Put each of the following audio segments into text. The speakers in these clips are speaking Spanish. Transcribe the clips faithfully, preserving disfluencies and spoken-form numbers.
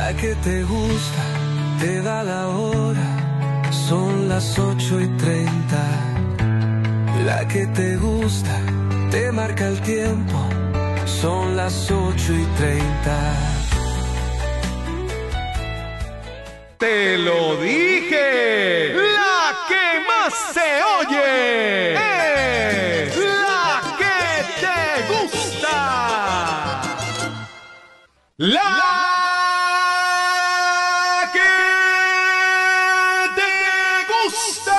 La que te gusta, te da la hora, son las ocho y treinta. La que te gusta, te marca el tiempo, son las ocho y treinta. ¡Te lo dije! ¡La que más se oye! ¡Es la que te gusta! ¡La que te gusta!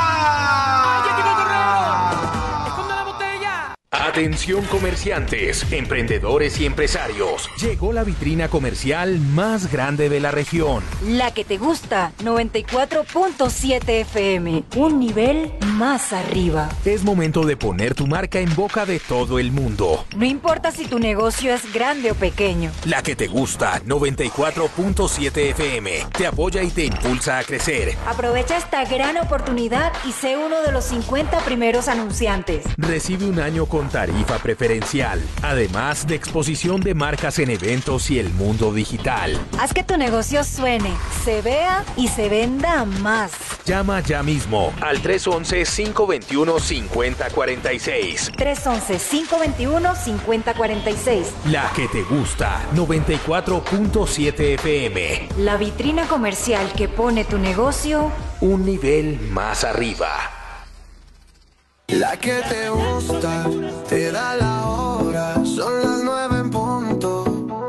Atención comerciantes, emprendedores y empresarios. Llegó la vitrina comercial más grande de la región. La que te gusta, noventa y cuatro punto siete F M. Un nivel más arriba. Es momento de poner tu marca en boca de todo el mundo. No importa si tu negocio es grande o pequeño. La que te gusta, noventa y cuatro punto siete F M. Te apoya y te impulsa a crecer. Aprovecha esta gran oportunidad y sé uno de los cincuenta primeros anunciantes. Recibe un año con tarifa preferencial, además de exposición de marcas en eventos y el mundo digital. Haz que tu negocio suene, se vea y se venda más. Llama ya mismo al tres once, cinco veintiuno, cincuenta cuarenta y seis. tres once, cinco veintiuno, cincuenta cuarenta y seis. La que te gusta, noventa y cuatro punto siete F M. La vitrina comercial que pone tu negocio un nivel más arriba. La que te gusta, te da la hora, son las nueve en punto.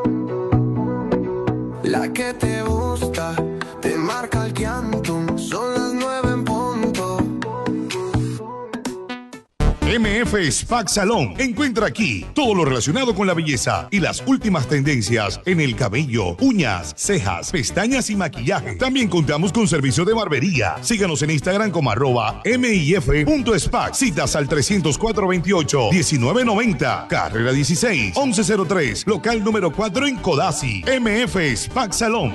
La que te gusta, te marca el Quantum, son las nueve en punto. M F Spa Salón. Encuentra aquí todo lo relacionado con la belleza y las últimas tendencias en el cabello, uñas, cejas, pestañas y maquillaje. También contamos con servicio de barbería. Síganos en Instagram como arroba mif.spa. Citas al trescientos cuatro veintiocho, diecinueve noventa. Carrera dieciséis, once cero tres. Local número cuatro en Codazzi. M F Spa Salón.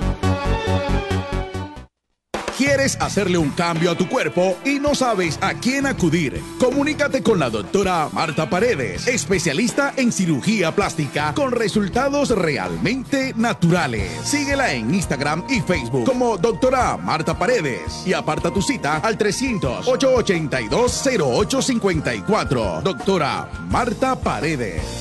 ¿Quieres hacerle un cambio a tu cuerpo y no sabes a quién acudir? Comunícate con la doctora Marta Paredes, especialista en cirugía plástica con resultados realmente naturales. Síguela en Instagram y Facebook como doctora Marta Paredes y aparta tu cita al trescientos, ochocientos ochenta y dos, cero ocho cincuenta y cuatro. Doctora Marta Paredes.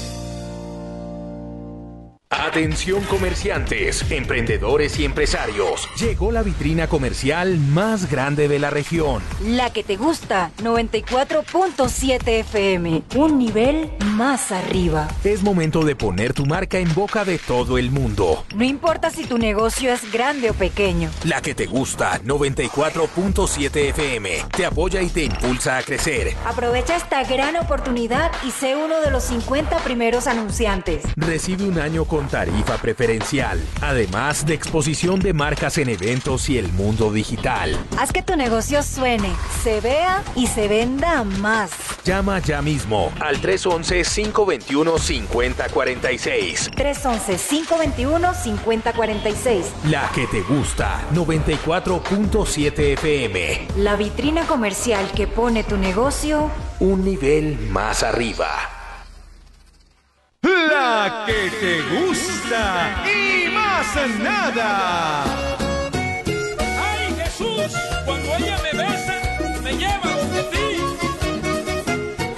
Atención comerciantes, emprendedores y empresarios. Llegó la vitrina comercial más grande de la región. La que te gusta, noventa y cuatro punto siete F M. Un nivel más arriba. Es momento de poner tu marca en boca de todo el mundo. No importa si tu negocio es grande o pequeño. La que te gusta, noventa y cuatro punto siete F M. Te apoya y te impulsa a crecer. Aprovecha esta gran oportunidad y sé uno de los cincuenta primeros anunciantes. Recibe un año con tarifa preferencial, además de exposición de marcas en eventos y el mundo digital. Haz que tu negocio suene, se vea y se venda más. Llama ya mismo al tres once, cinco veintiuno, cincuenta cuarenta y seis. tres once, cinco veintiuno, cincuenta cuarenta y seis. La que te gusta, noventa y cuatro punto siete F M. La vitrina comercial que pone tu negocio un nivel más arriba. La que te gusta y más nada. ¡Ay, Jesús! Cuando ella me besa, me lleva donde ti.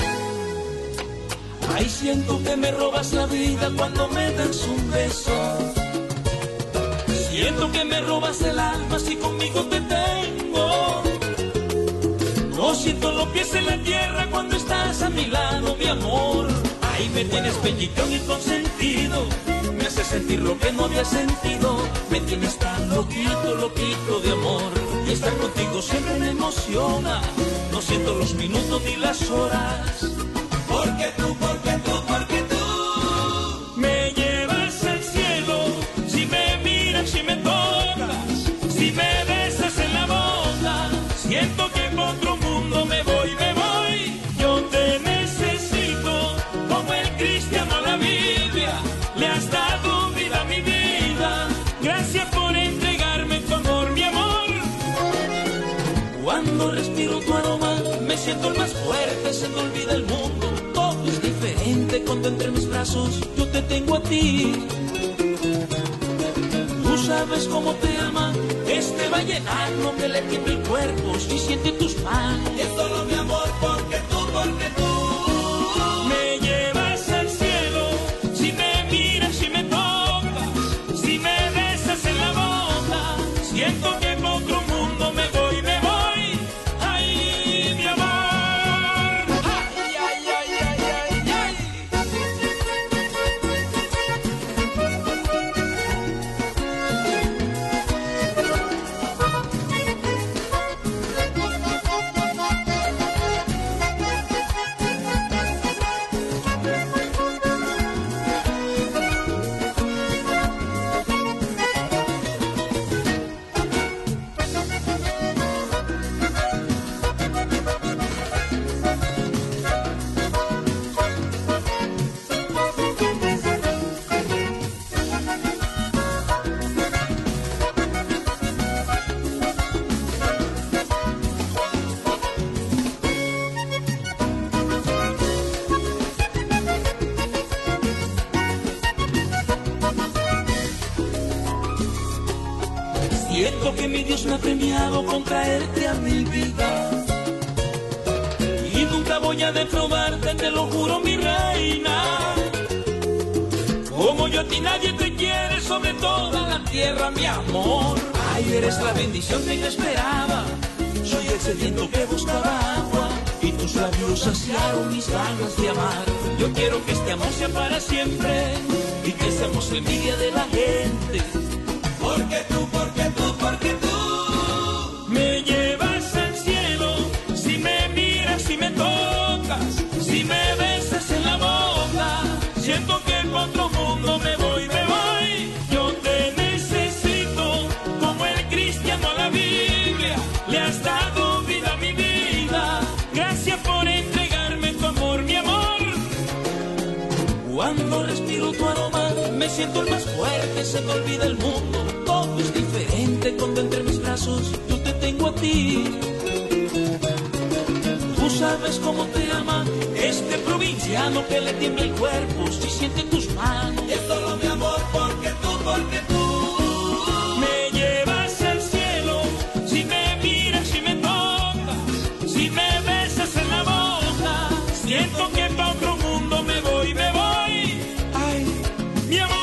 Ay, siento que me robas la vida cuando me das un beso. Siento que me robas el alma si conmigo te tengo. No siento los pies en la tierra cuando estás a mi lado, mi amor. Ahí me tienes pellizcón y consentido, me hace sentir lo que no había sentido, me tienes tan loquito, loquito de amor, y estar contigo siempre me emociona, no siento los minutos ni las horas, porque tú, porque tú, porque tú, me llevas al cielo, si me miras, si me tocas, si me besas en la boca, siento que en otro mundo me voy, me voy, yo te necesito. Cristiano a la Biblia, le has dado vida a mi vida. Gracias por entregarme tu amor, mi amor. Cuando respiro tu aroma, me siento el más fuerte, se me olvida el mundo. Todo es diferente cuando entre mis brazos yo te tengo a ti. Tus sabes cómo te ama este vallenato que le tiembla el cuerpo si siente tus manos. Es solo mi amor porque tú, porque tú me llevas al cielo. Si me miras, si me tocas, si me besas en la boca, siento que por otro mundo me voy, me voy. Ay, mi amor. Ay, ay, ay, ay, ay, ay. Siento que mi Dios me ha premiado con traerte a mi vida y nunca voy a defraudarte, te lo juro, mi reina. Como yo a ti nadie te quiere sobre toda la tierra, mi amor. Ay, eres la bendición que yo esperaba. Soy el sediento que buscaba agua y tus labios saciaron mis ganas de amar. Yo quiero que este amor sea para siempre y que seamos envidia de la gente. Porque tú, porque tú, porque tú me llevas al cielo. Si me miras, si me tocas, si me besas en la boca, siento que en otro mundo me voy, me voy. Yo te necesito como el cristiano a la Biblia. Le has dado vida a mi vida. Gracias por entregarme tu amor, mi amor. Cuando respiro tu aroma, me siento el más fuerte, se me olvida el mundo. Todo es diferente cuando entre mis brazos yo te tengo a ti. Tú sabes cómo te ama este provinciano que le tiembla el cuerpo si siente tus manos. Es solo mi amor porque tú, porque tú me llevas al cielo. Si me miras, si me tocas, si me besas en la boca, siento que para otro mundo me voy, me voy. Ay, mi amor.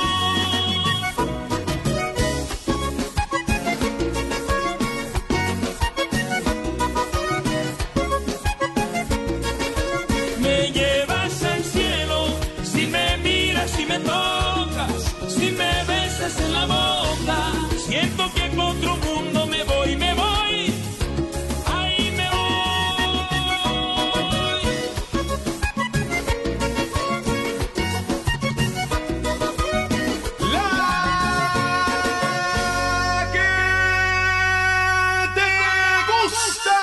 Si me tocas, si me besas en la boca, siento que en otro mundo me voy, me voy. Ay, me La que te gusta.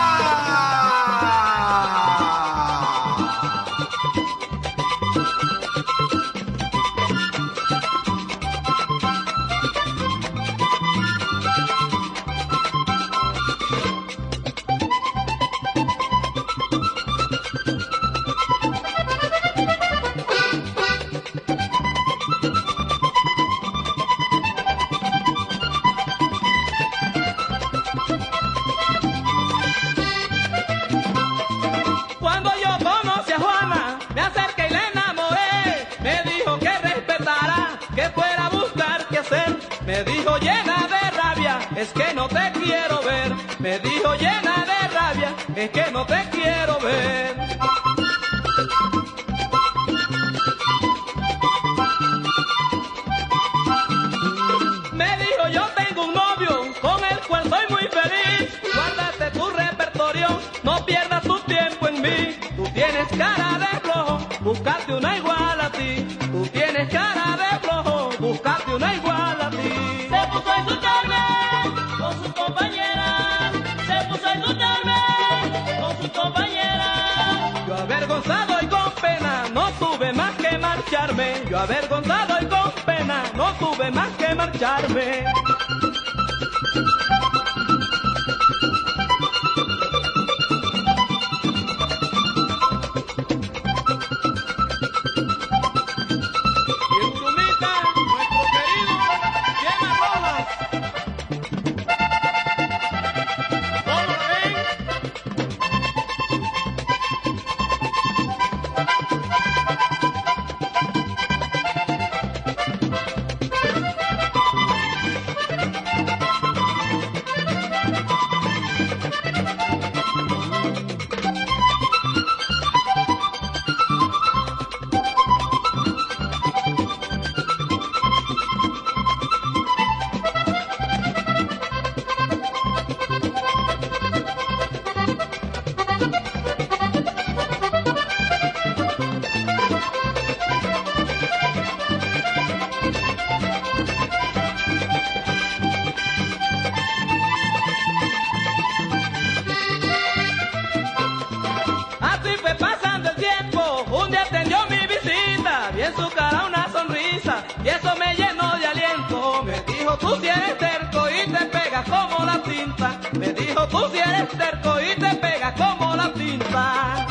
Me dijo llena de rabia, es que no te quiero ver. Me dijo llena de rabia, es que no te quiero ver. Me dijo yo tengo un novio con el cual soy muy feliz. Guárdate tu repertorio, no pierdas tu tiempo en mí. Tú tienes cara de flojo, búscate una igual a ti. Tú tienes cara de flojo, búscate una igual a ti. Se puso a insultarme con sus compañeras. Se puso a insultarme con sus compañeras. Yo avergonzado y con pena no tuve más que marcharme. Yo avergonzado y con pena no tuve más que marcharme. Y en Brumita, nuestro querido Chema Rojas. dijo tú si eres terco y te pegas como la tinta. Me dijo tú si eres terco y te pegas como la tinta.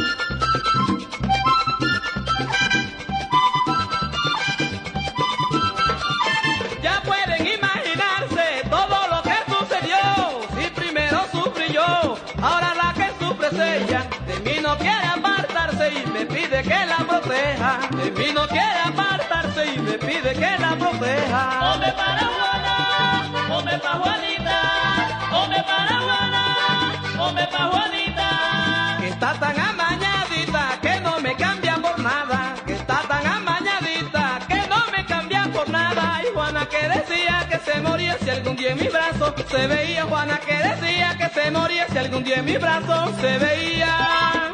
Ya pueden imaginarse todo lo que sucedió. Si primero sufrí yo, ahora la que sufre es ella. De mí no quiere apartarse y me pide que la proteja. De mí no quiere apartarse y me pide que la proteja. Hombre para Juana, hombre para Juanita, hombre para Juana, hombre para Juanita. Que está tan amañadita que no me cambia por nada. Que está tan amañadita que no me cambia por nada. Y Juana que decía que se moría si algún día en mis brazos se veía. Juana que decía que se moría si algún día en mis brazos se veía.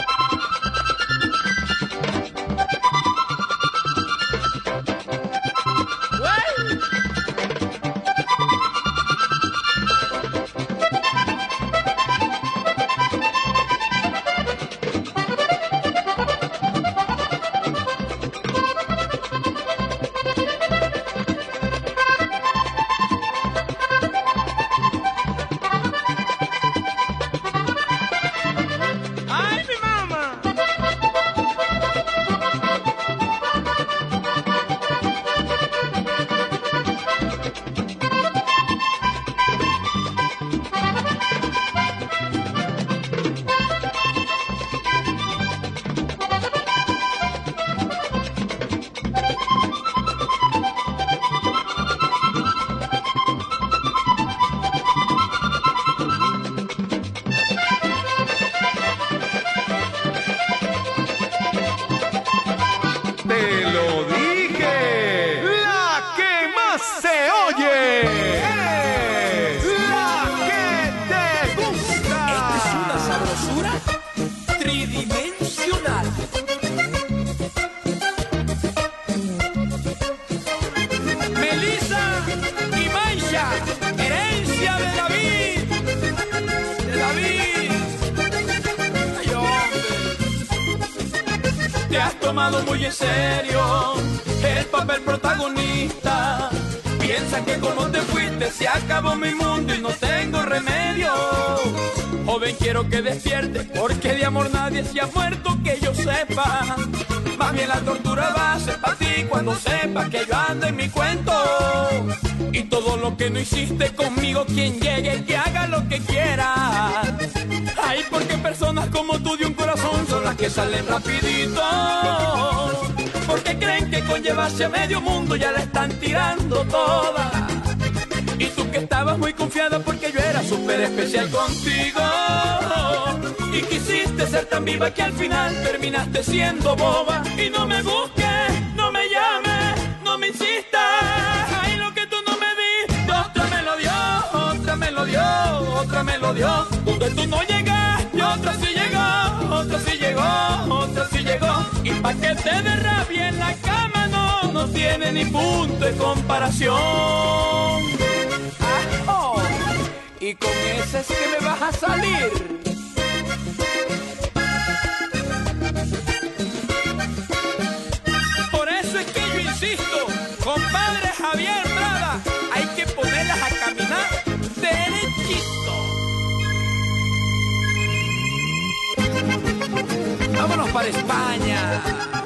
Muy en serio el papel protagonista. Piensa que como te fuiste se acabó mi mundo y no tengo remedio. Joven, quiero que despierte, porque de amor nadie se ha muerto que yo sepa. Más bien la tortura va a ser para ti cuando sepas que yo ando en mi cuento. Y todo lo que no hiciste conmigo, quien llegue que haga lo que quiera. Ay, porque personas como tú de un corazón son las que salen rapidito. Porque creen que con llevarse a medio mundo ya la están tirando toda. Y tú que estabas muy confiada porque yo era súper especial contigo. Y quisiste ser tan viva que al final terminaste siendo boba. Y no me busques, no me llames, no me insistas. Ay, lo que tú no me diste, otra me lo dio, otra me lo dio, otra me lo dio. Donde tú no llegas, y otra sí llegó, otra sí llegó, otra sí llegó. Y pa' que te dé rabia en la cama no, no tiene ni punto de comparación. Ah, oh. Y con ese es que me vas a salir. Por eso es que yo insisto, compadre Javier Prada, hay que ponerlas a caminar derechito. Vámonos para España.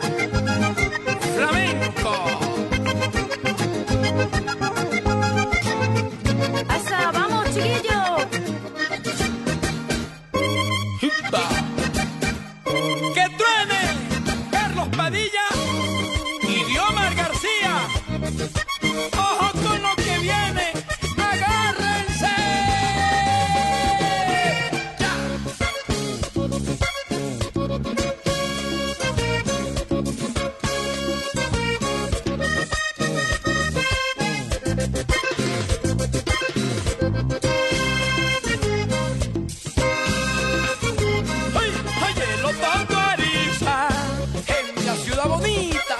Flamenco. ¡Asa, vamos, chiquillo! ¡Que truene! Carlos Padilla y Diomar García. ¡Ojo con lo que viene! ¡Agárrense! ¡Ya! ¡Ay, ay, el otaku Ariza! ¡En la ciudad bonita!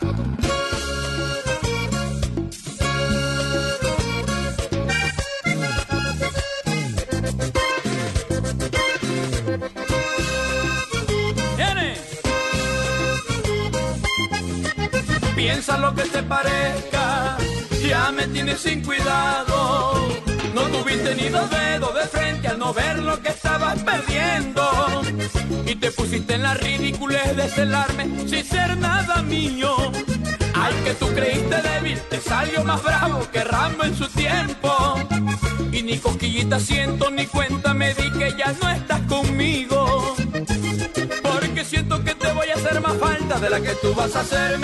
¡Viene! Piensa lo que te parezca y ya me tienes sin cuidado. No tuviste ni dos dedos de frente al no ver lo que estabas perdiendo. Y te pusiste en la ridiculez de celarme sin ser nada mío. Al que tú creíste débil te salió más bravo que Rambo en su tiempo. Y ni cosquillita siento ni cuenta me di que ya no estás conmigo. Porque siento que te voy a hacer más falta de la que tú vas a hacerme.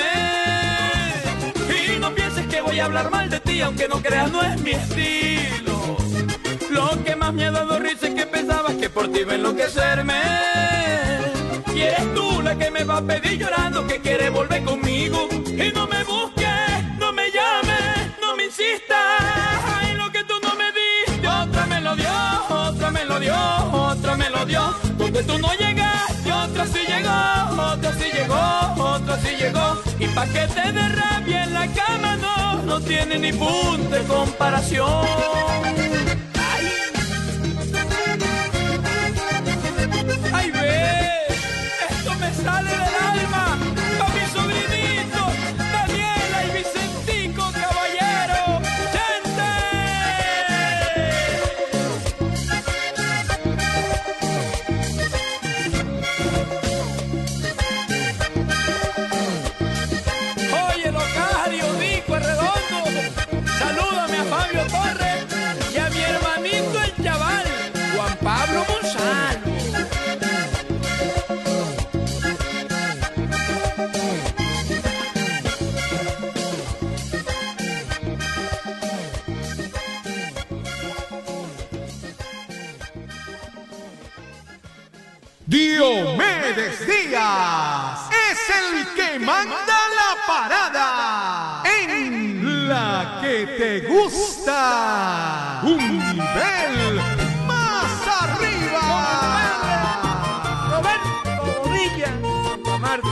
Y no pienses que voy a hablar mal de ti, aunque no creas, no es mi estilo. Lo que más me ha dado risa es que pensabas que por ti iba a enloquecerme. Y eres tú la que me va a pedir llorando que quiere volver conmigo. Y no me busques, no me llames, no me insistas. Ay, lo que tú no me diste, otra me lo dio, otra me lo dio, otra me lo dio. Donde tú no llegaste, otra sí llegó, otra sí llegó, otra sí llegó. Y pa' que te dé rabia en la cama no, no tiene ni punto de comparación. Ay, ay, ve, esto me sale del alma. Pa' mi sobrinito, Daniela y Vicentico Caballero. ¡Gente! Oye, Locario, Dico, Redondo, salúdame a Fabio Torres y a mi hermanito el chaval, Juan Pablo Gonzalo. Diomedes Díaz es el que manda la parada en la que te gusta. Un nivel más arriba. Roberto Bonilla, Santa Marta.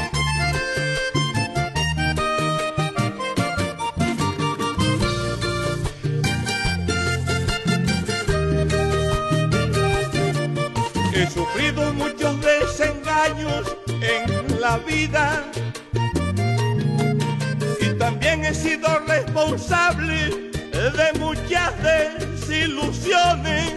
He sufrido muchos desengaños en la vida y también he sido responsable de muchas desilusiones.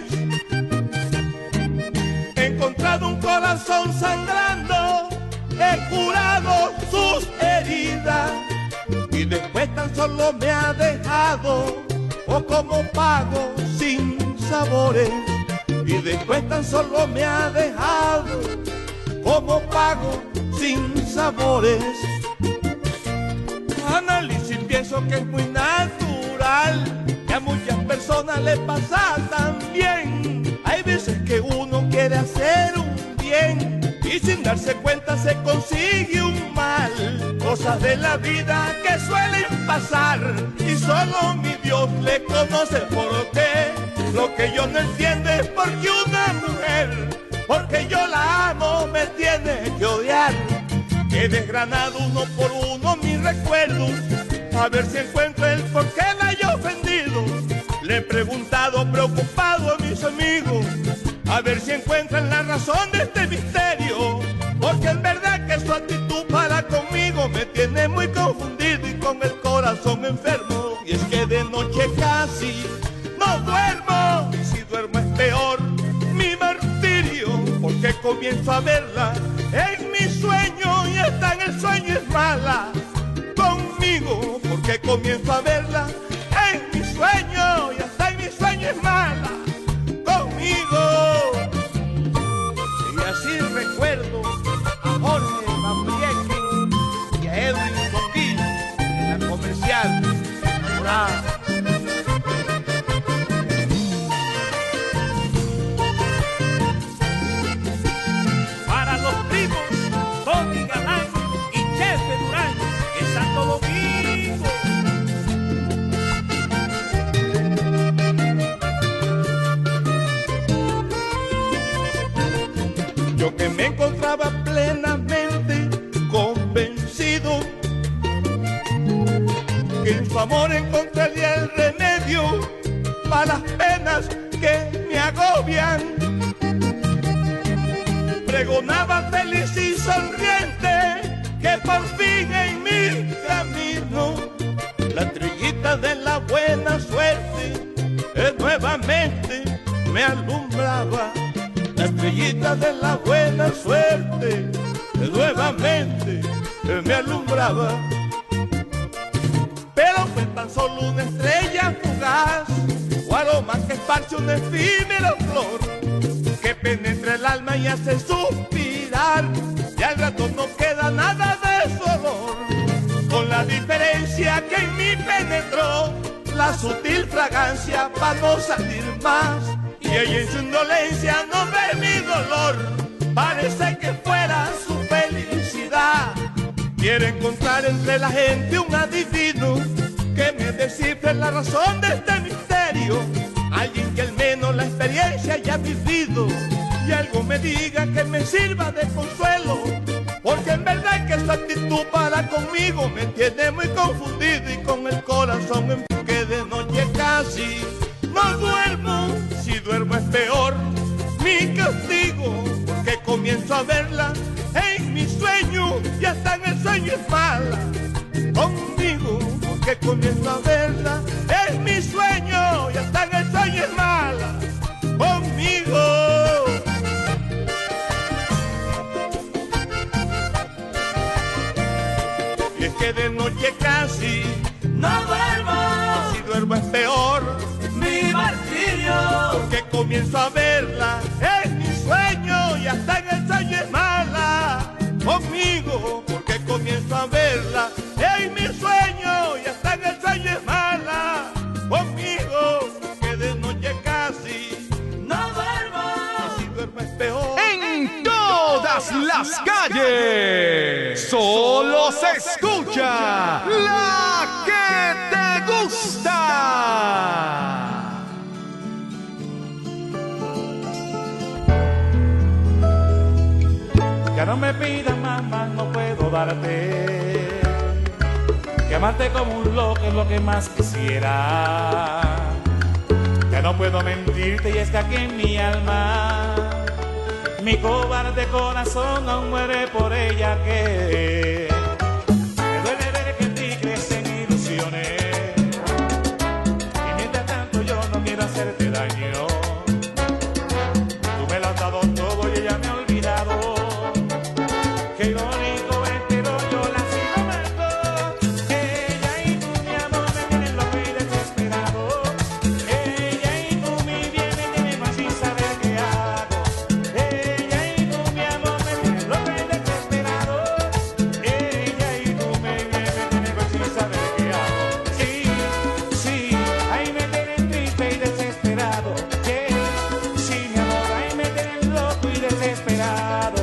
He encontrado un corazón sangrando, he curado sus heridas y después tan solo me ha dejado o como pago sin sabores. Y después tan solo me ha dejado como pago sin sabores. Análisis pienso que es muy natural, que a muchas personas les pasa también. Hay veces que uno quiere hacer un bien y sin darse cuenta se consigue un mal. Cosas de la vida que suelen pasar y solo mi Dios le conoce por qué. Lo que yo no entiendo es por qué una mujer, porque yo la amo, me tiene que odiar. He desgranado uno por uno mis recuerdos, a ver si encuentro el por qué la haya ofendido. Le he preguntado preocupado a mis amigos, a ver si encuentran la razón de este misterio. Porque en verdad que su actitud para conmigo me tiene muy confundido y con el corazón enfermo. Y es que de noche casi no duermo, y si duermo es peor mi martirio, porque comienzo a verla en mi sueño y hasta en el sueño es mala conmigo, porque comienzo a verla en mi sueño y hasta en mi sueño es mala conmigo. Y así recuerdo a Jorge Mambrieque y a Edwin Coquín en la comercial enamorada. Yo que me encontraba plenamente convencido que en su amor encontraría el remedio para las penas que me agobian. Pregonaba feliz y sonriente que por fin en mi camino la estrellita estrellita de la buena suerte eh, nuevamente me alumbraba. La estrellita de la buena suerte eh, nuevamente eh, me alumbraba. Pero fue tan solo una estrella fugaz, o algo más que esparce una efímera flor, que penetra el alma y hace suspirar, y al rato no queda nada de su olor, con la diferencia que en mí penetró la sutil fragancia para no salir más, y ella en su indolencia no ve mi dolor, parece que fuera su felicidad. Quiere encontrar entre la gente un adivino que me descifre la razón de este misterio, alguien que al menos la experiencia haya vivido y algo me diga que me sirva de consuelo, porque en verdad que su actitud para conmigo me tiene muy confundido y con el corazón en que de noche casi no duermo, si duermo es peor mi castigo, porque comienzo a verla en mi sueño y hasta en el sueño es mala conmigo, porque comienzo a verla en mi sueño y hasta en el sueño es mala conmigo. Y es que de noche casi no duermo, si duermo es peor mi martirio, porque comienzo a verla en mi sueño y hasta en el sueño es mala conmigo, porque comienzo a verla en mi sueño y hasta en el sueño es mala conmigo, que de noche casi no duermo, si duermo es peor. En todas las calles solo se escucha la que te gusta. Ya no me pidas más, más no puedo darte. Que amarte como un loco es lo que más quisiera. Ya no puedo mentirte y es que aquí en mi alma mi cobarde corazón aún muere por ella, que me duele ver que en ti crecen ilusiones y mientras tanto yo no quiero hacerte daño. Tú me lo has dado todo y ella me ha olvidado. Qué irónico es, pero yo la sigo amando. Ella y tú, mi amor, me tienen loco y desesperado. Ella y tú, mi bien, me tienen más sin saber qué hago. Ella y tú, mi amor, me tienen loco y desesperado. Ella y tú, mi bien, me tienen más sin saber qué hago. Sí, sí, ahí me tienen triste y desesperado. Yeah, sí, mi amor, ahí me tienen loco y desesperado.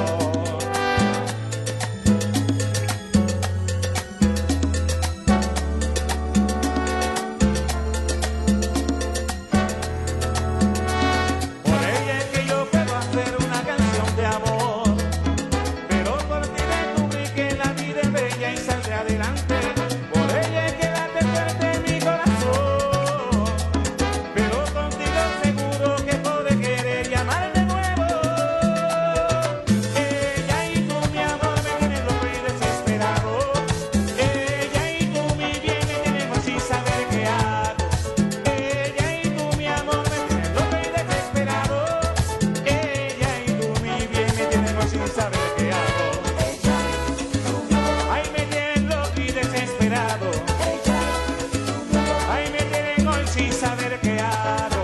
Por ella es que yo puedo hacer una canción de amor, pero por ti descubrí que la vida es bella y saldré adelante. Por ella es que late fuerte mi corazón, pero contigo seguro que podré querer y amar de nuevo. Ella y tú, mi amor, me tienen loco y desesperado. Ella y tú, mi bien, me tienen más sin saber qué hago. Ella y tú, mi amor, me tienen loco y desesperado. Ella y tú, mi bien, me tienen más sin saber qué hago. Ay, me tienen loco y desesperado. Ay, me tienen hoy sin saber qué hago.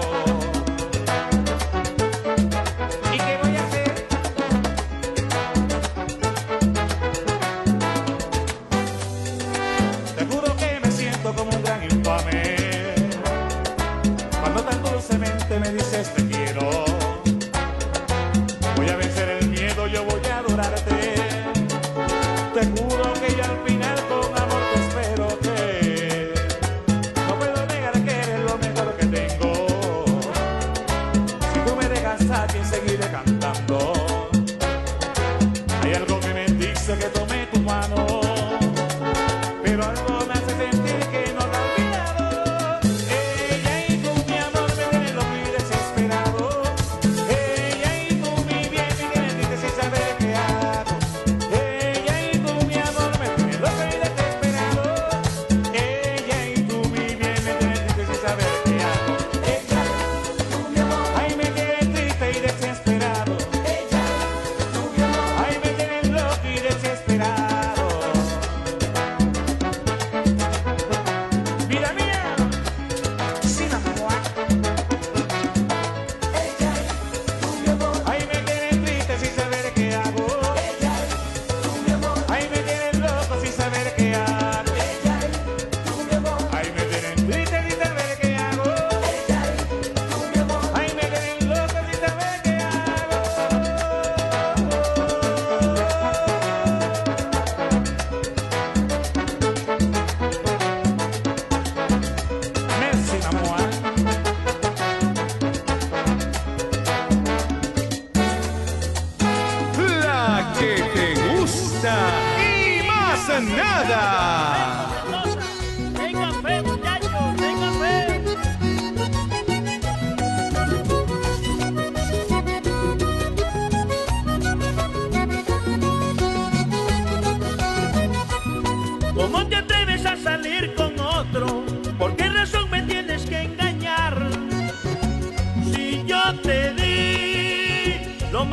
¿Y qué voy a hacer? Te juro que me siento como un gran infame cuando tan dulcemente me dices te quiero. Voy a vencer el miedo, yo voy a adorarte. Te juro que yo al final con amor te espero, que no puedo negar que eres lo mejor que tengo. Si tú me dejas aquí seguiré cantando. Hay algo que me dice que tome tu mano, pero algo me hace sentir que no lo he olvidado. Ella y tú, mi amor, me tienen loco y desesperado.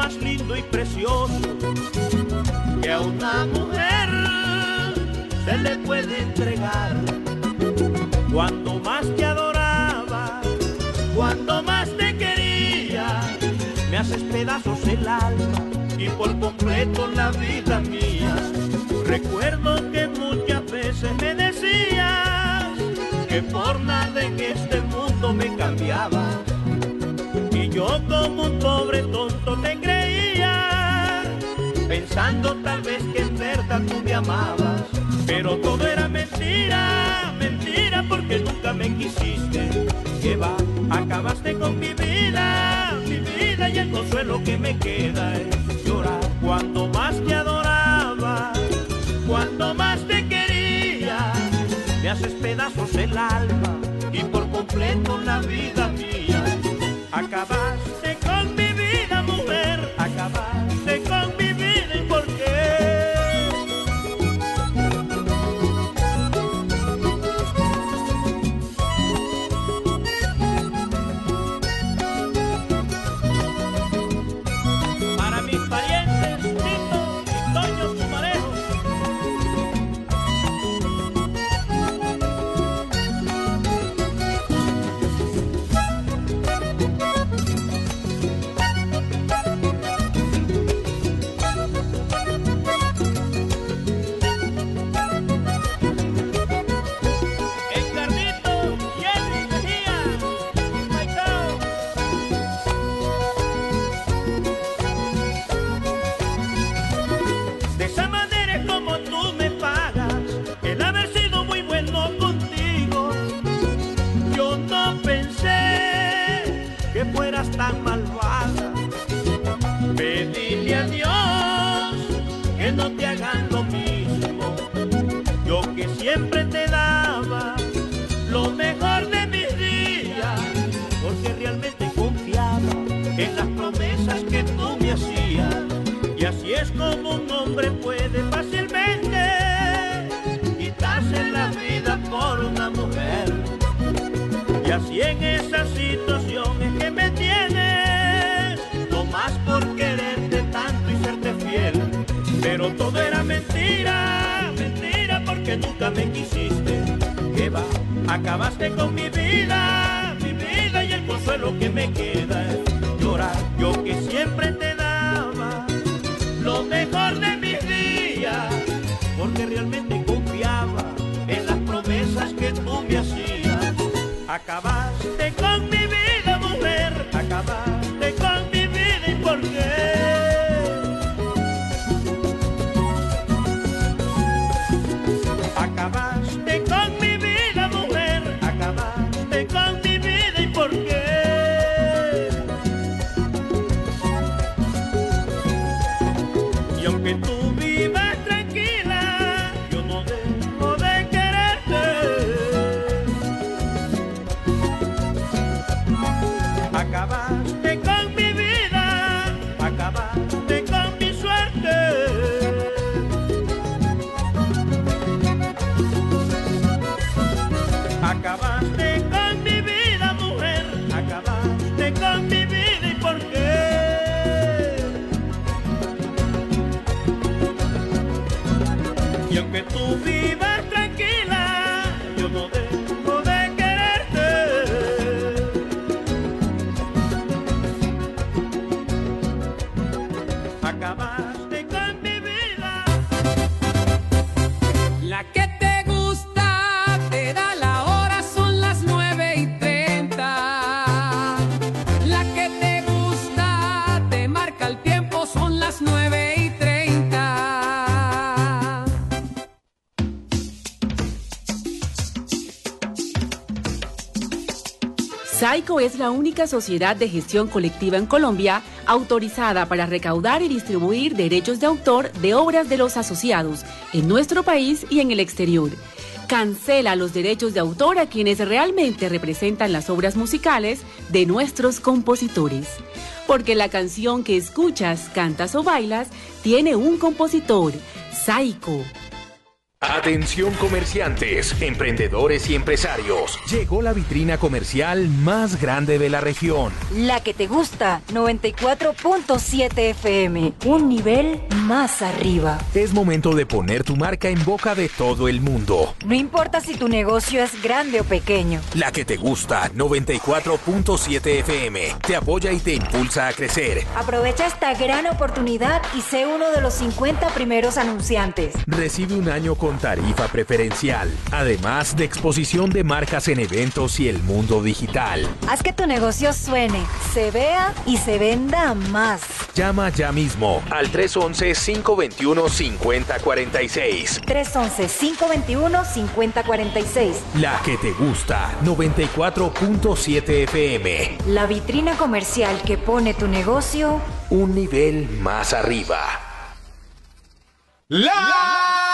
más lindo y precioso que a una mujer se le puede entregar. Cuando más te adoraba, cuando más te quería, me haces pedazos el alma y por completo la vida mía. Recuerdo que muchas veces me decías que por nada en este mundo me cambiabas, y yo como un pobre tonto te creía, pensando tal vez que en verdad tú me amabas. Pero todo era mentira, mentira, porque nunca me quisiste. Que va, acabaste con mi vida, mi vida, y el consuelo que me queda es llorar. Cuando más te adoraba, cuando más te quería, me haces pedazos el alma y por completo la vida mía. Acabaste con mi vida, mujer, acabaste con mi vida, ¿y por qué? Tan malvada, pedile a Dios que no te hagan lo mismo. Yo que siempre te daba lo mejor de mis días, porque realmente confiaba en las promesas que tú me hacías. Y así es como un hombre puede fácilmente quitarse la vida por una mujer. Y así en esa situación es que me tienes, no más por quererte tanto y serte fiel. Pero todo era mentira, mentira, porque nunca me quisiste. Que va, acabaste con mi vida, mi vida, y el consuelo que me queda es llorar. Yo que siempre te daba lo mejor de mis días, porque realmente confiaba en las promesas que tú me hacías. Acabaste con mi vida, mujer, acabaste con mi vida, ¿y por qué? Acabaste con mi vida, mujer, acabaste con mi vida, ¿y por qué? Y aunque tú vivas tranquila, yo no dejo de quererte. Acabaste con mi vida, acabaste con mi suerte. Acabaste con mi vida, mujer, acabaste con mi vida, ¿y por qué? Y aunque tú vivas tranquila, yo no dejo de quererte. Acabaste con mi vida. La que te gusta te da la hora, son las nueve y treinta. La que te gusta te marca el tiempo, son las nueve y treinta. SAICO es la única sociedad de gestión colectiva en Colombia autorizada para recaudar y distribuir derechos de autor de obras de los asociados en nuestro país y en el exterior. Cancela los derechos de autor a quienes realmente representan las obras musicales de nuestros compositores. Porque la canción que escuchas, cantas o bailas tiene un compositor, SAICO. Atención comerciantes, emprendedores y empresarios. Llegó la vitrina comercial más grande de la región. La que te gusta, noventa y cuatro punto siete F M. Un nivel más arriba. Es momento de poner tu marca en boca de todo el mundo. No importa si tu negocio es grande o pequeño. La que te gusta, noventa y cuatro punto siete F M. Te apoya y te impulsa a crecer. Aprovecha esta gran oportunidad y sé uno de los cincuenta primeros anunciantes. Recibe un año con tarifa preferencial, además de exposición de marcas en eventos y el mundo digital. Haz que tu negocio suene, se vea y se venda más. Llama ya mismo al tres once, cinco veintiuno, cincuenta cuarenta y seis. tres once, cinco veintiuno, cincuenta cuarenta y seis. La que te gusta, noventa y cuatro punto siete F M. La vitrina comercial que pone tu negocio un nivel más arriba. La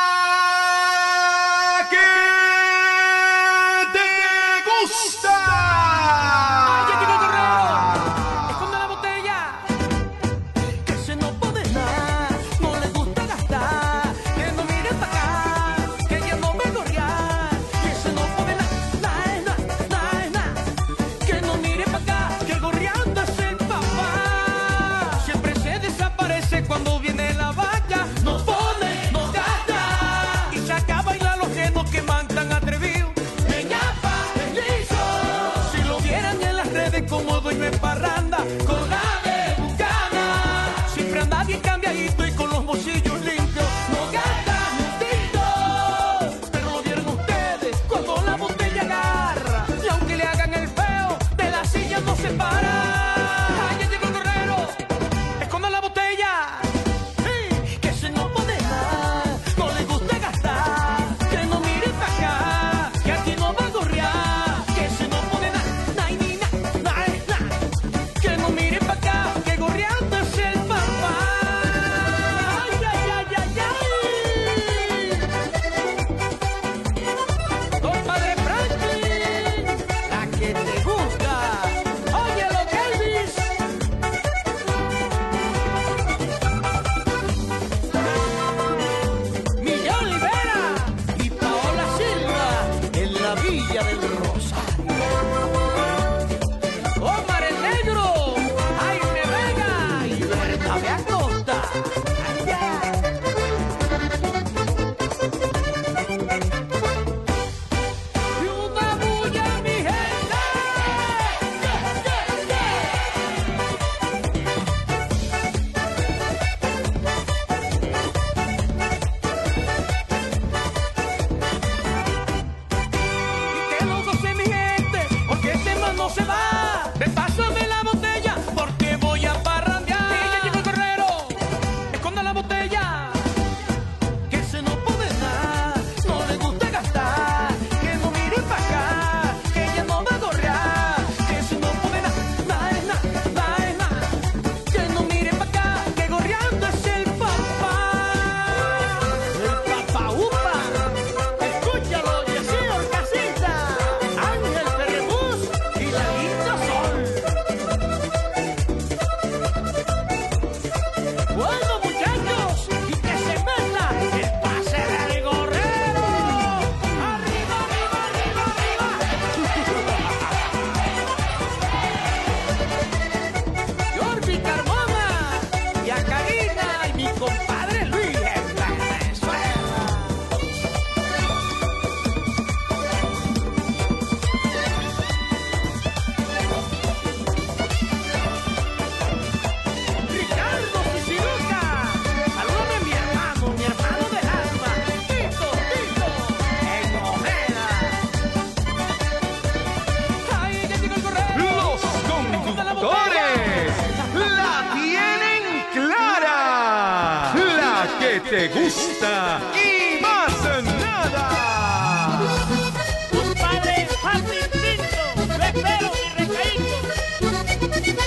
te gusta y más nada. Compadre, al instinto, lo espero mi recaído.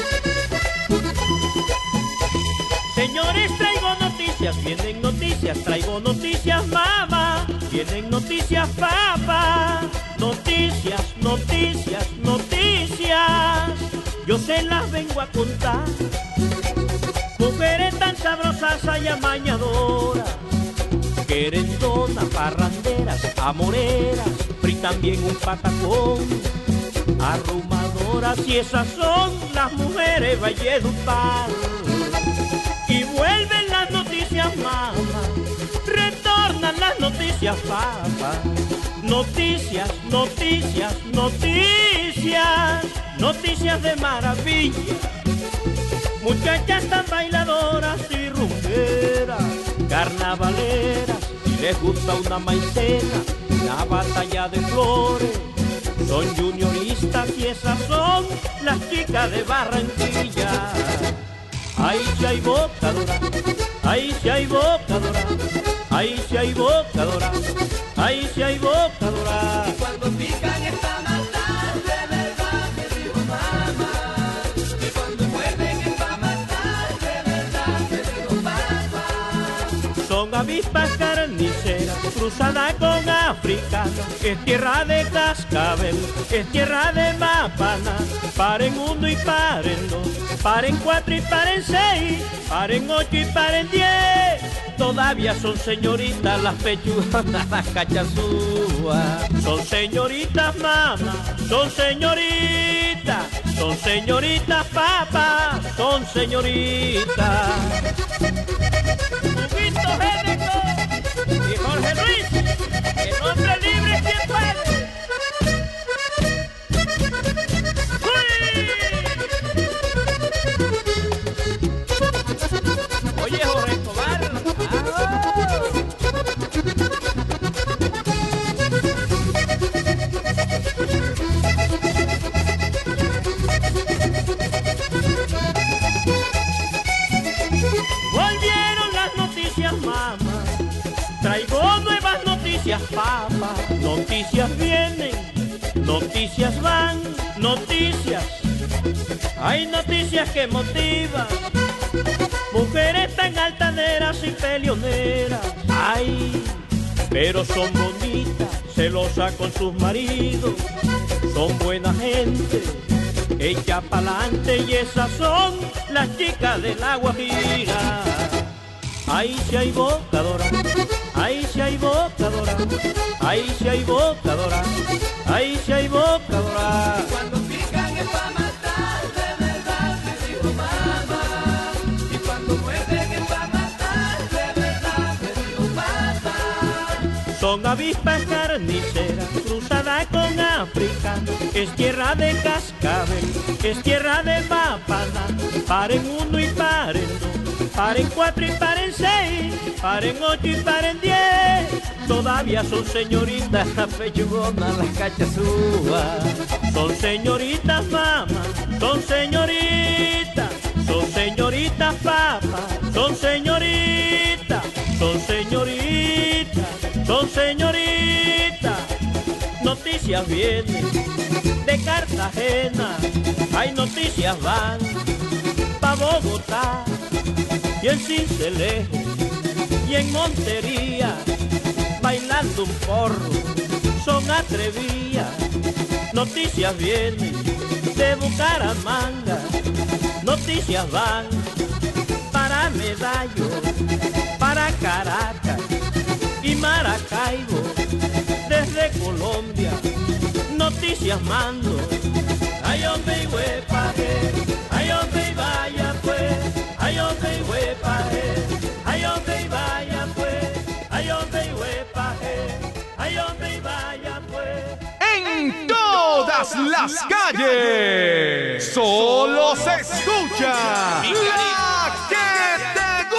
Señores, traigo noticias, vienen noticias, traigo noticias, mamá. Vienen noticias, papá. Noticias, noticias, noticias. Yo se las vengo a contar. Mujeres tan sabrosas y amañadoras que querendonas, parranderas, amoreras, y también un patacón, arrumadoras, y esas son las mujeres valledupar. Y vuelven las noticias, mamá, retornan las noticias, papá. Noticias, noticias, noticias, noticias de maravilla. Muchachas tan bailadoras y rumberas, carnavaleras, y les gusta una maicena, una batalla de flores. Son junioristas y esas son las chicas de Barranquilla. Ahí sí hay boca dorada, ahí sí hay boca dorada, ahí sí hay boca dorada, ahí sí hay boca dorada. Y cuando pican está matar, de verdad te digo mamá. Y cuando muerden está matar, de verdad te digo papá. Son avispas carniceras, cruzada con africana, es tierra de cascabel, es tierra de mapana. Paren uno y paren dos, paren cuatro y paren seis, paren ocho y paren diez. Todavía son señoritas las pechuganas, las cachazúas. Son señoritas mamá, son señoritas, son señoritas papá, son señoritas. Huguito Géneco y Jorge Luis, el hombre libre quien puede. Oye, Jorge Escobar. Volvieron las noticias, mamá. Traigo nuevas noticias, papá. Noticias vienen, noticias van, noticias. Hay noticias que motivan. Mujeres tan altaneras y peleoneras, ay, pero son bonitas, celosas con sus maridos, son buena gente, echa pa'lante, y esas son las chicas de la Guajira. Ahí sí hay boca dorada, ahí sí hay boca dorada, ahí sí hay boca dorada, ahí sí hay boca dorada. Cuando pican es pa' matar, de verdad te digo mamá. Y cuando muerden es pa' matar, de verdad te digo papá. Son avispas carniceras, cruzada con africana, es tierra de cascabel, es tierra de mapana. Paren uno y paren dos, paren cuatro y paren seis, paren ocho y paren diez. Todavía son señoritas las pechugonas, las cachazúas. Son señoritas mamá, son señoritas, son señoritas papá, son señoritas, son señoritas, son señoritas. Noticias vienen de Cartagena, hay noticias van pa' Bogotá y en Cincelejo y en Montería, bailando un porro, son atrevidas. Noticias vienen de Bucaramanga, noticias van para Medallo, para Caracas y Maracaibo, desde Colombia, noticias mando. Ay, hombre, y huepaje, ay, hombre, y vaya pues, ay, hombre, y huepaje, ay, hombre, y vaya pues, ay, hombre, y huepaje, ay, hombre, y vaya pues. En todas las calles, solo se escucha la que te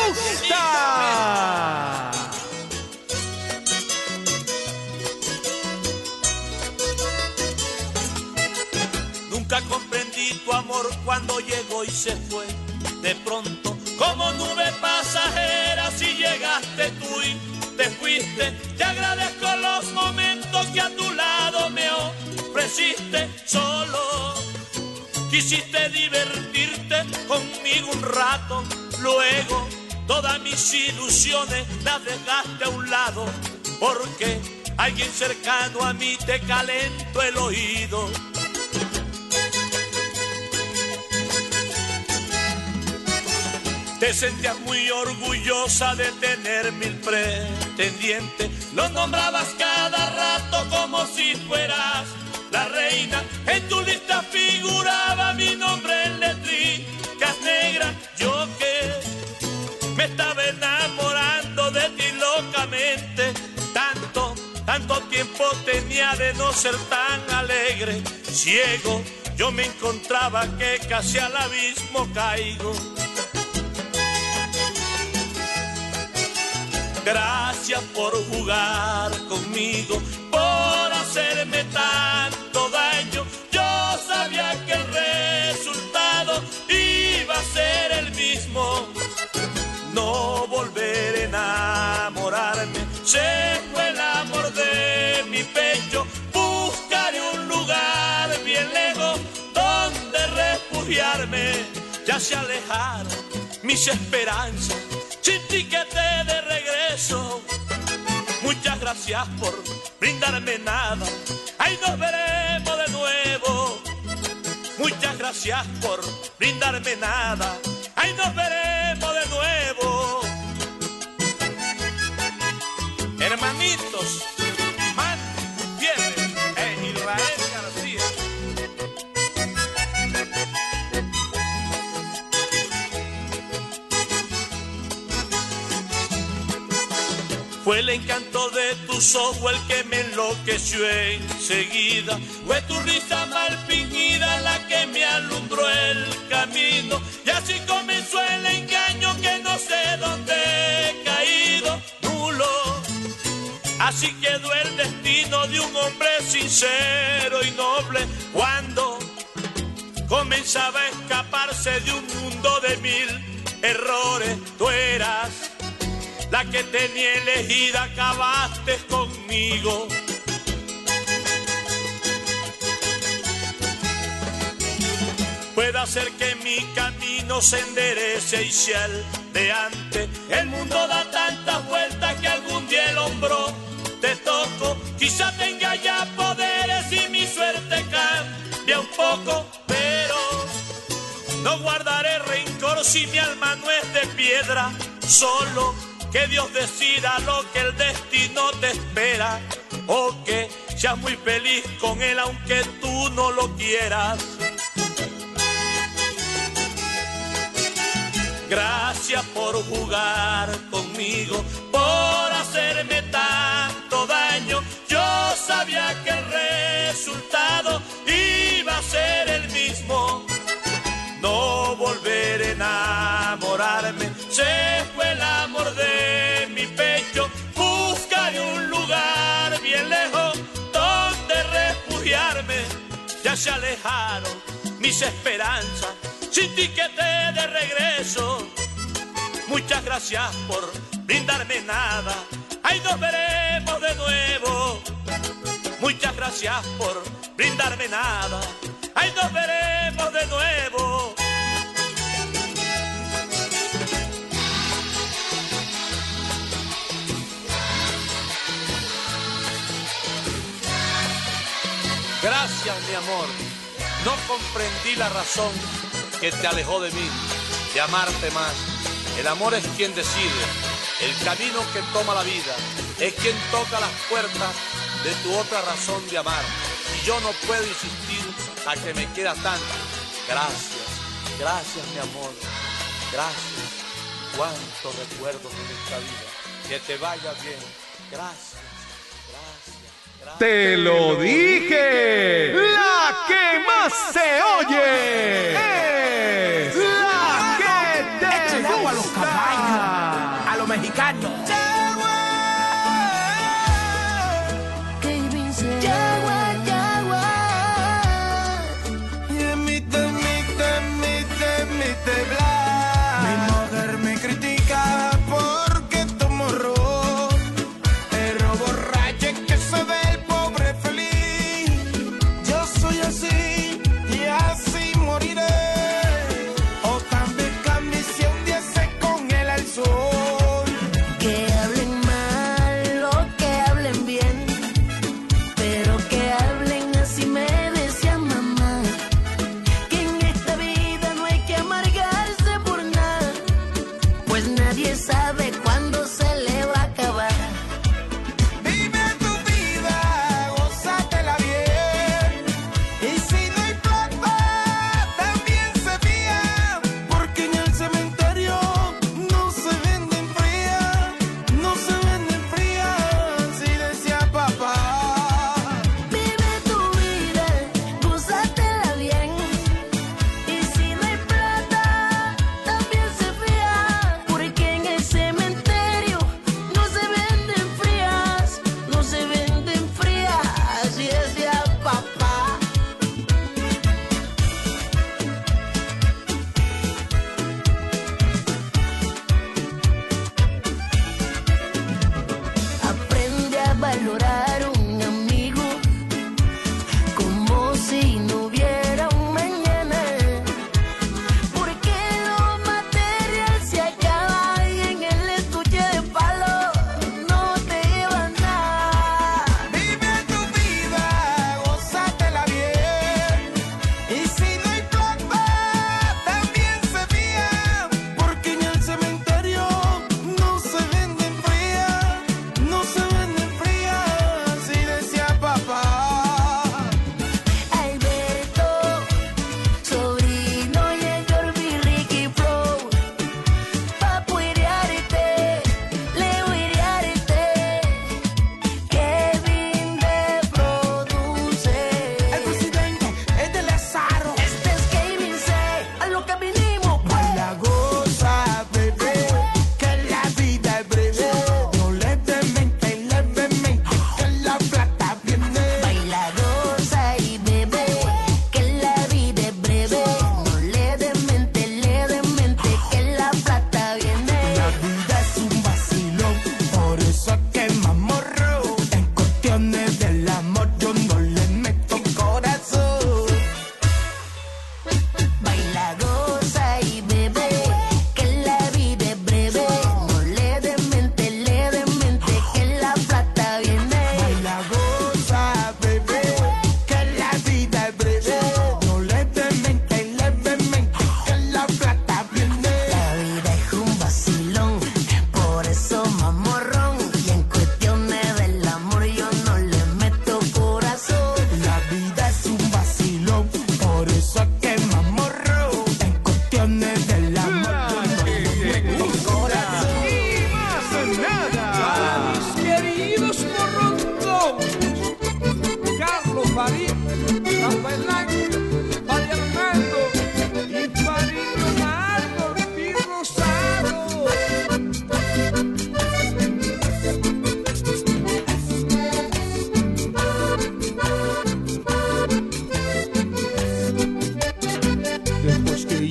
gusta. Nunca comprendí tu amor cuando llegó y se fue. De pronto, como nube pasajera, si llegaste tú y te fuiste. Te agradezco los momentos que a tu lado me ofreciste. Solo quisiste divertirte conmigo un rato. Luego todas mis ilusiones las dejaste a un lado, porque alguien cercano a mí te calentó el oído. Te Te sentías muy orgullosa de tener mil pretendientes. Los nombrabas cada rato como si fueras la reina. En tu lista figuraba mi nombre en letricas negras. Yo que me estaba enamorando de ti locamente. Tanto, tanto tiempo tenía de no ser tan alegre. Ciego, yo me encontraba que casi al abismo caigo. Gracias por jugar conmigo, por hacerme tanto daño. Yo sabía que el resultado iba a ser el mismo. No volver a enamorarme, se fue el amor de mi pecho. Buscaré un lugar bien lejos donde refugiarme. Ya se alejaron mis esperanzas, sin tiquete de regreso. Muchas gracias por brindarme nada, ahí nos veremos de nuevo. Muchas gracias por brindarme nada, ahí nos veremos de nuevo. Hermanitos, Man Gutiérrez e Israel García. Fue el encanto de tus ojos el que me enloqueció enseguida. Fue tu risa mal fingida la que me alumbró el camino. Y así comenzó el engaño que no sé dónde he caído. Nulo, así quedó el destino de un hombre sincero y noble. Cuando comenzaba a escaparse de un mundo de mil errores, tú eras la que tenía elegida, acabaste conmigo. Puede hacer que mi camino se enderece y se aldeante. El mundo da tantas vueltas que algún día el hombro te toco. Quizá tenga ya poderes y mi suerte cambia un poco, pero no guardaré rencor si mi alma no es de piedra. Solo que Dios decida lo que el destino te espera, o que seas muy feliz con él aunque tú no lo quieras. Gracias por jugar conmigo, por hacerme tanto daño. Yo sabía que el resultado iba a ser el mismo. No volver a enamorarme, se fue el amor de mi pecho. Buscaré un lugar bien lejos donde refugiarme. Ya se alejaron mis esperanzas, sin tiquete de regreso. Muchas gracias por brindarme nada, ahí nos veremos de nuevo. Muchas gracias por brindarme nada, ahí nos veremos de nuevo. Gracias, mi amor. No comprendí la razón que te alejó de mí, de amarte más. El amor es quien decide, el camino que toma la vida, es quien toca las puertas de tu otra razón de amar. Y yo no puedo insistir a que me queda tanto. Gracias, gracias, mi amor. Gracias. Cuántos recuerdos en esta vida. Que te vaya bien. Gracias. ¡Te lo dije! ¡La que más se oye! ¡Es la que te Échale agua a los caballos, a los mexicanos! Mi mujer me critica porque tomo ron, pero borracho es que se ve el pobre feliz. Yo soy así y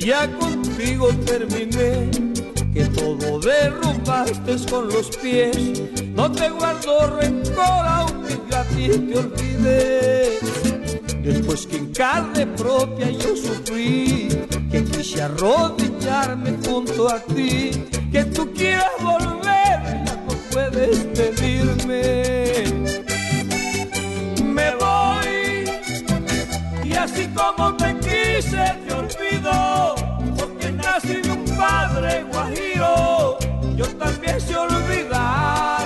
ya contigo terminé, que todo derrumbaste con los pies. No te guardo rencor aunque yo a ti te olvidé. Después que en carne propia yo sufrí, que quise arrodillarme junto a ti, que tú quieras volver, ya no puedes pedirme. Me voy y así como te quise te olvido, porque nací de un padre guajiro, yo también sé olvidar.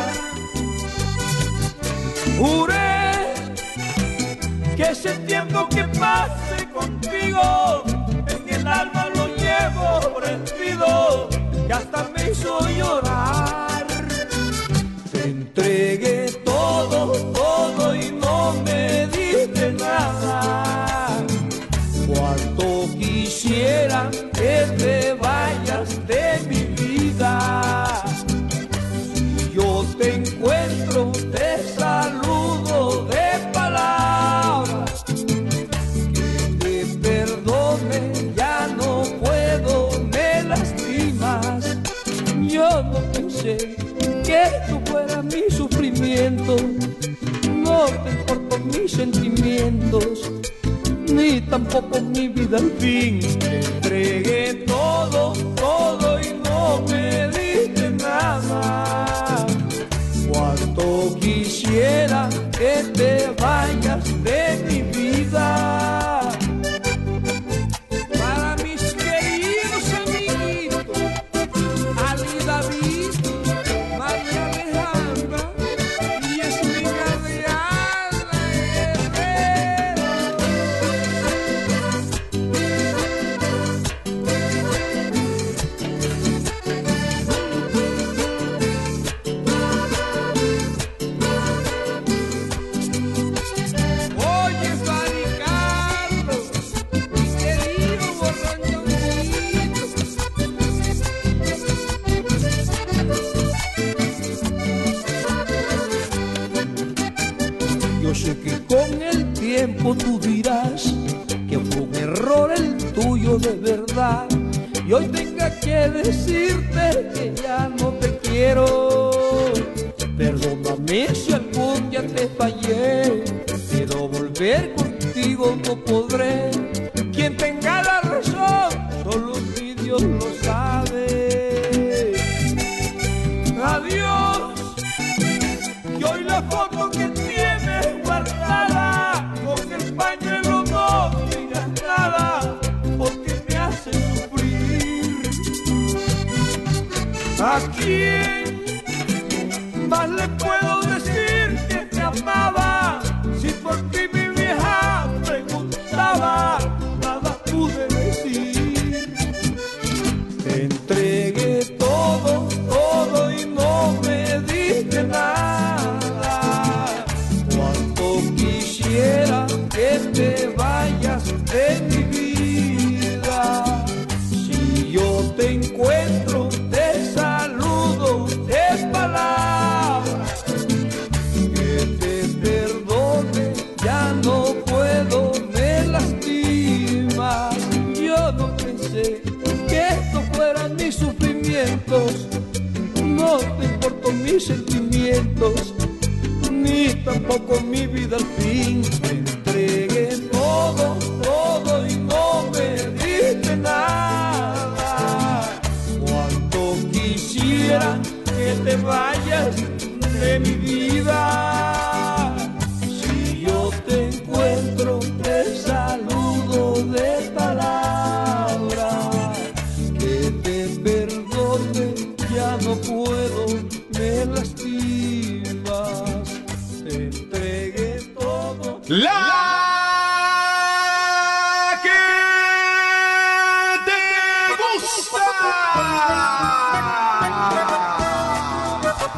Juré que ese tiempo que pase contigo en el alma lo llevo prendido, que hasta me hizo llorar. Te entregué todo, todo y no me diste nada. Cuánto quisiera que te vayas de mi vida. Si yo te encuentro, te saludo de palabras. Que te perdone, ya no puedo, me lastimas. Yo no pensé que tú fueras mi sufrimiento. No te importó mis sentimientos, ni tampoco mi vida al fin. Te entregué todo, todo y no me diste nada. Cuánto quisiera que te vayas de mi vida. Para mis queridos amiguitos, Ali David, María Alejandra y Esmiga de Ana Herrera. Oye, Fanny Carlos, mi querido borrachoncito. Yo sé que con el tiempo tú dirás que fue un error el tuyo de verdad, y hoy tenga que decirte que ya no te quiero. Perdóname si algún día te fallé, pero volver contigo no podré. Quien tenga la razón, solo mi Dios lo sabe. Adiós, y hoy la foto que tienes guardada, con el pañuelo no digas nada, porque me hace sufrir. ¿A quién más le puedo decir que te amaba? Si por ti mi vieja preguntaba, nada pude decir. Te entregué todo, todo y no me diste nada. Cuánto quisiera que te vayas de mi vida. Si yo te encuentro, te saludo de palabras. Que te perdone, ya no puedo, me lastimas. Yo no pensé que esto fueran mis sufrimientos. No te importó mis sentimientos, ni tampoco mi vida al fin. Te entregué todo, todo y no me diste nada. Cuánto quisiera que te vayas de mi vida. Si yo te encuentro, te saludo de palabras. Que te perdone, ya no puedo, me lastimas. Te entregué todo. La que te gusta.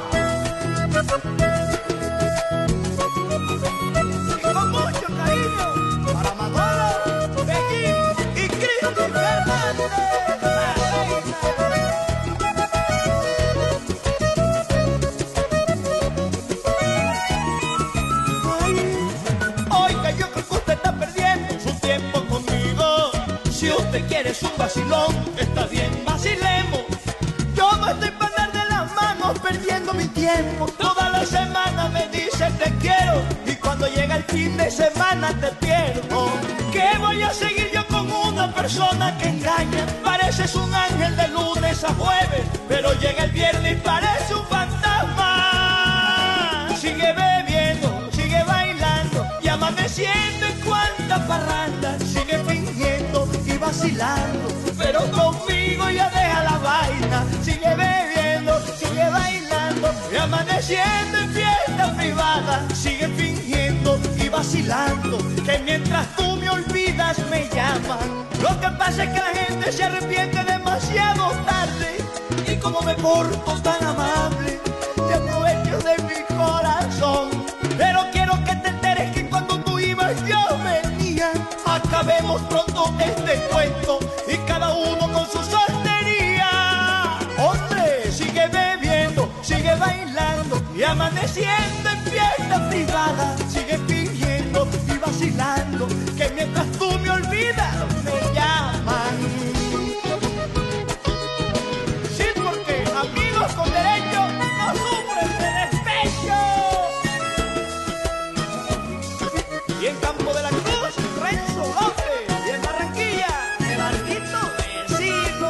Si usted quiere es un vacilón, está bien, vacilemos. Yo no estoy para andar de las manos perdiendo mi tiempo. Toda la semana me dice te quiero y cuando llega el fin de semana te pierdo. ¿Qué voy a seguir yo con una persona que engaña? Pareces un ángel de lunes a jueves, pero llega el viernes y parece un fantasma. Sigue bebiendo, sigue bailando y amaneciendo en cuantas parrandas. Sigue fingiendo y vacilando, pero conmigo ya deja la vaina. Sigue bebiendo, sigue bailando y amaneciendo en fiesta privada. Sigue fingiendo y vacilando, que mientras tú me olvidas me llaman. Lo que pasa es que la gente se arrepiente demasiado tarde, y como me porto tan amable, te aprovecho de mi corazón. Pero quiero que te enteres que cuando tú ibas yo venía. Acabemos pronto este cuento y cada uno con su soltería. Hombre, sigue bebiendo, sigue bailando y amaneciendo en fiesta privada. Sigue fingiendo y vacilando, que mientras tú me olvidas me llaman. Sí, porque amigos con derecho no sufren de despecho. Y en Campo de la Cruz, Renzo López. Y en Barranquilla, el Marquito Vecino.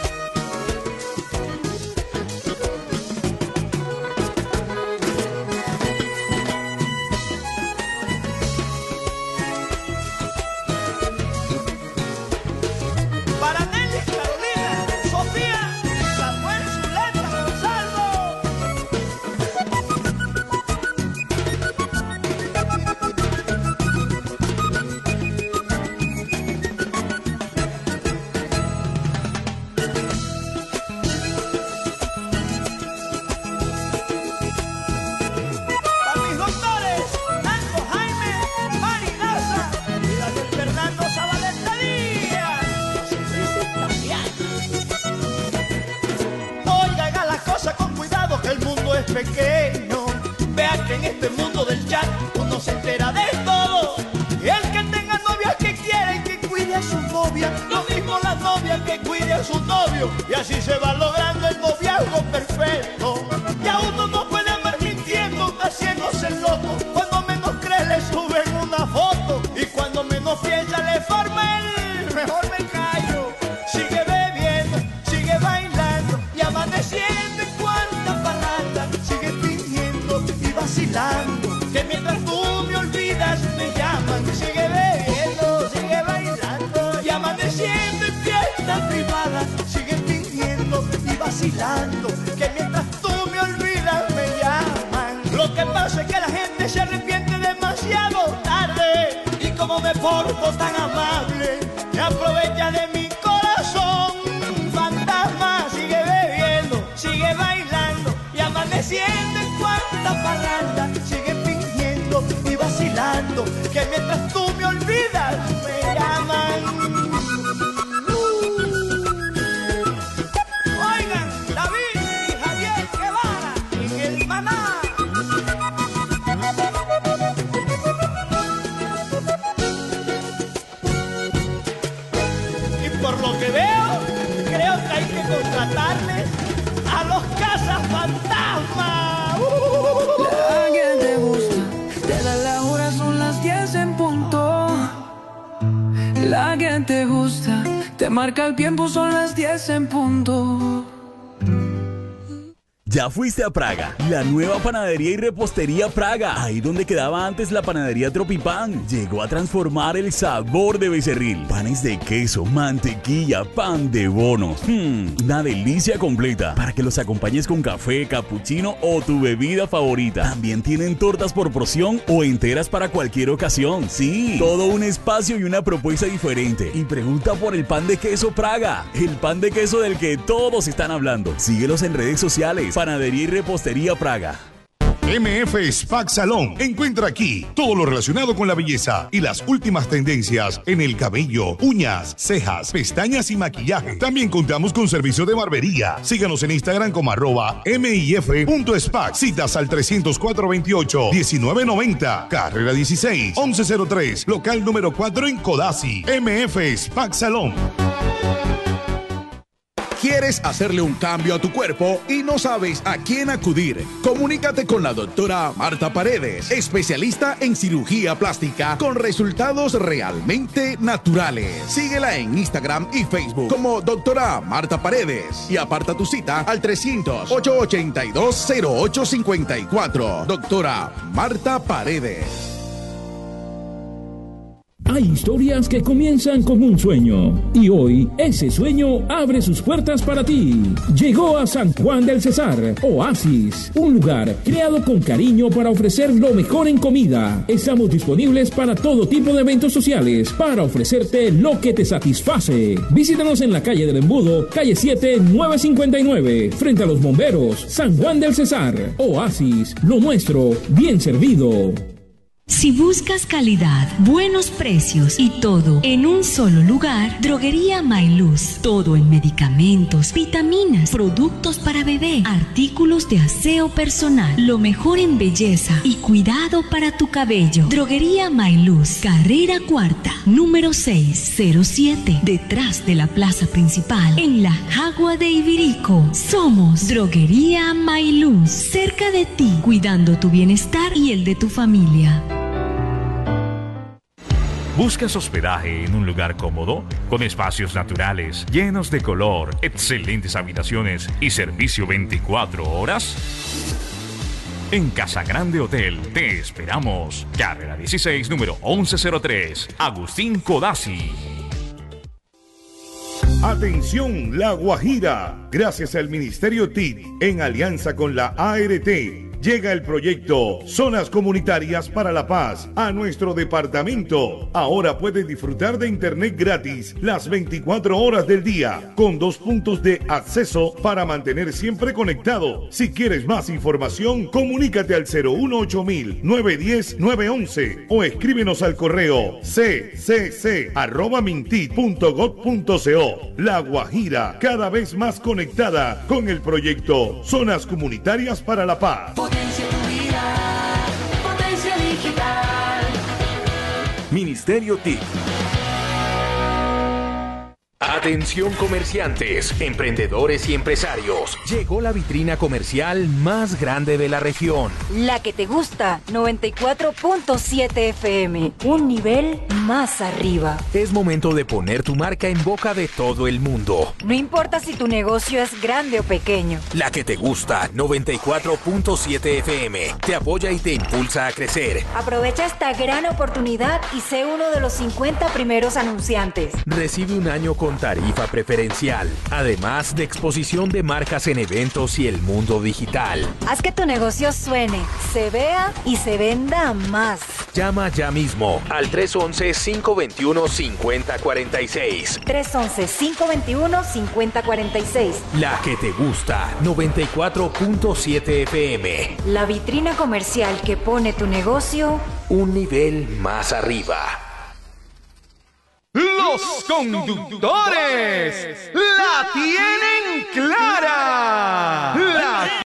Para Nelly, Carolina, Sofía, Samuel, Zuleta, Gonzalo. Para mis doctores, Nando, Jaime, Marinaza y la del Fernando Zabaleta Díaz. Oiga, haga las cosas con cuidado, que el mundo es pequeño. Vea que en este mundo del chat uno se entera de todo. Y el que tenga novia que quiera y que cuide a su novia, lo mismo la novia que cuide a su novio. Y así se va logrando el noviazgo perfecto. Ya uno no puede andar mintiendo, haciéndose loco. Cuando menos cree le suben una foto, y cuando menos piensa le forma el mejor me callo. Sigue bebiendo, sigue bailando y amaneciendo en cuantas parrandas. Sigue fingiendo y vacilando, que mientras tú me olvidas me llaman. Sigue bebiendo, sigue bailando y amaneciendo en fiesta privada. Sigue fingiendo y vacilando, que mientras tú me olvidas me llaman. Lo que pasa es que la gente se arrepiente demasiado tarde, y como me porto tan amable, me aprovecha de mi corazón. Fantasma, sigue bebiendo, sigue bailando y amaneciendo en cuantas parrandas. Sigue fingiendo y vacilando, que mientras tú me olvidas me llaman. Oigan, David y Javier Guevara en el Maná. Y por lo que veo, creo que hay que contratarles a los cazafantasmas. La que te gusta, te da la hora, son las diez en punto. La que te gusta, te marca el tiempo, son las diez en punto. Ya fuiste a Praga, la nueva panadería y repostería Praga, ahí donde quedaba antes la panadería Tropipan. Llegó a transformar el sabor de Becerril. Panes de queso, mantequilla, pan de bono. Hmm, una delicia completa para que los acompañes con café, capuchino o tu bebida favorita. También tienen tortas por porción o enteras para cualquier ocasión. Sí, todo un espacio y una propuesta diferente. Y pregunta por el pan de queso Praga, el pan de queso del que todos están hablando. Síguelos en redes sociales. Panadería y repostería Praga. M F Spa Salón. Encuentra aquí todo lo relacionado con la belleza y las últimas tendencias en el cabello, uñas, cejas, pestañas y maquillaje. También contamos con servicio de barbería. Síganos en Instagram como arroba mif.spa. Citas al trescientos cuatro veintiocho diecinueve noventa, carrera dieciséis, once cero tres, local número cuatro en Codazzi. M F Spa Salón. ¿Quieres hacerle un cambio a tu cuerpo y no sabes a quién acudir? Comunícate con la doctora Marta Paredes, especialista en cirugía plástica con resultados realmente naturales. Síguela en Instagram y Facebook como doctora Marta Paredes y aparta tu cita al trescientos, ochocientos ochenta y dos, cero ocho cincuenta y cuatro. Doctora Marta Paredes. Hay historias que comienzan como un sueño y hoy ese sueño abre sus puertas para ti. Llegó a San Juan del Cesar, Oasis, un lugar creado con cariño para ofrecer lo mejor en comida. Estamos disponibles para todo tipo de eventos sociales, para ofrecerte lo que te satisface. Visítanos en la calle del Embudo, calle siete, nueve cincuenta y nueve, frente a los bomberos, San Juan del Cesar. Oasis, lo nuestro, bien servido. Si buscas calidad, buenos precios y todo en un solo lugar, Droguería Mailuz. Todo en medicamentos, vitaminas, productos para bebé, artículos de aseo personal, lo mejor en belleza y cuidado para tu cabello. Droguería Mailuz, carrera cuarta, número seis cero siete, detrás de la plaza principal, en la Jagua de Ibirico. Somos Droguería Mailuz, cerca de ti, cuidando tu bienestar y el de tu familia. ¿Buscas hospedaje en un lugar cómodo, con espacios naturales, llenos de color, excelentes habitaciones y servicio veinticuatro horas? En Casa Grande Hotel te esperamos. Carrera dieciséis, número once cero tres, Agustín Codazzi. Atención, La Guajira. Gracias al Ministerio T I D, en alianza con la A R T, llega el proyecto Zonas Comunitarias para la Paz a nuestro departamento. Ahora puedes disfrutar de internet gratis las veinticuatro horas del día, con dos puntos de acceso para mantener siempre conectado. Si quieres más información, comunícate al cero uno ocho mil, nueve uno cero, nueve once o escríbenos al correo c c c arroba mintit punto gov punto co. La Guajira, cada vez más conectada con el proyecto Zonas Comunitarias para la Paz. Potencia tu vida, potencia digital. Ministerio T I C. Atención comerciantes, emprendedores y empresarios. Llegó la vitrina comercial más grande de la región. La que te gusta, noventa y cuatro punto siete F M. Un nivel más arriba. Es momento de poner tu marca en boca de todo el mundo. No importa si tu negocio es grande o pequeño. La que te gusta, noventa y cuatro punto siete F M. Te apoya y te impulsa a crecer. Aprovecha esta gran oportunidad y sé uno de los cincuenta primeros anunciantes. Recibe un año con tarifa preferencial, además de exposición de marcas en eventos y el mundo digital. Haz que tu negocio suene, se vea y se venda más. Llama ya mismo al tres once, cinco veintiuno, cincuenta cuarenta y seis. tres once, cinco veintiuno, cincuenta cuarenta y seis. La que te gusta, noventa y cuatro punto siete F M. La vitrina comercial que pone tu negocio un nivel más arriba. Los conductores la tienen clara. La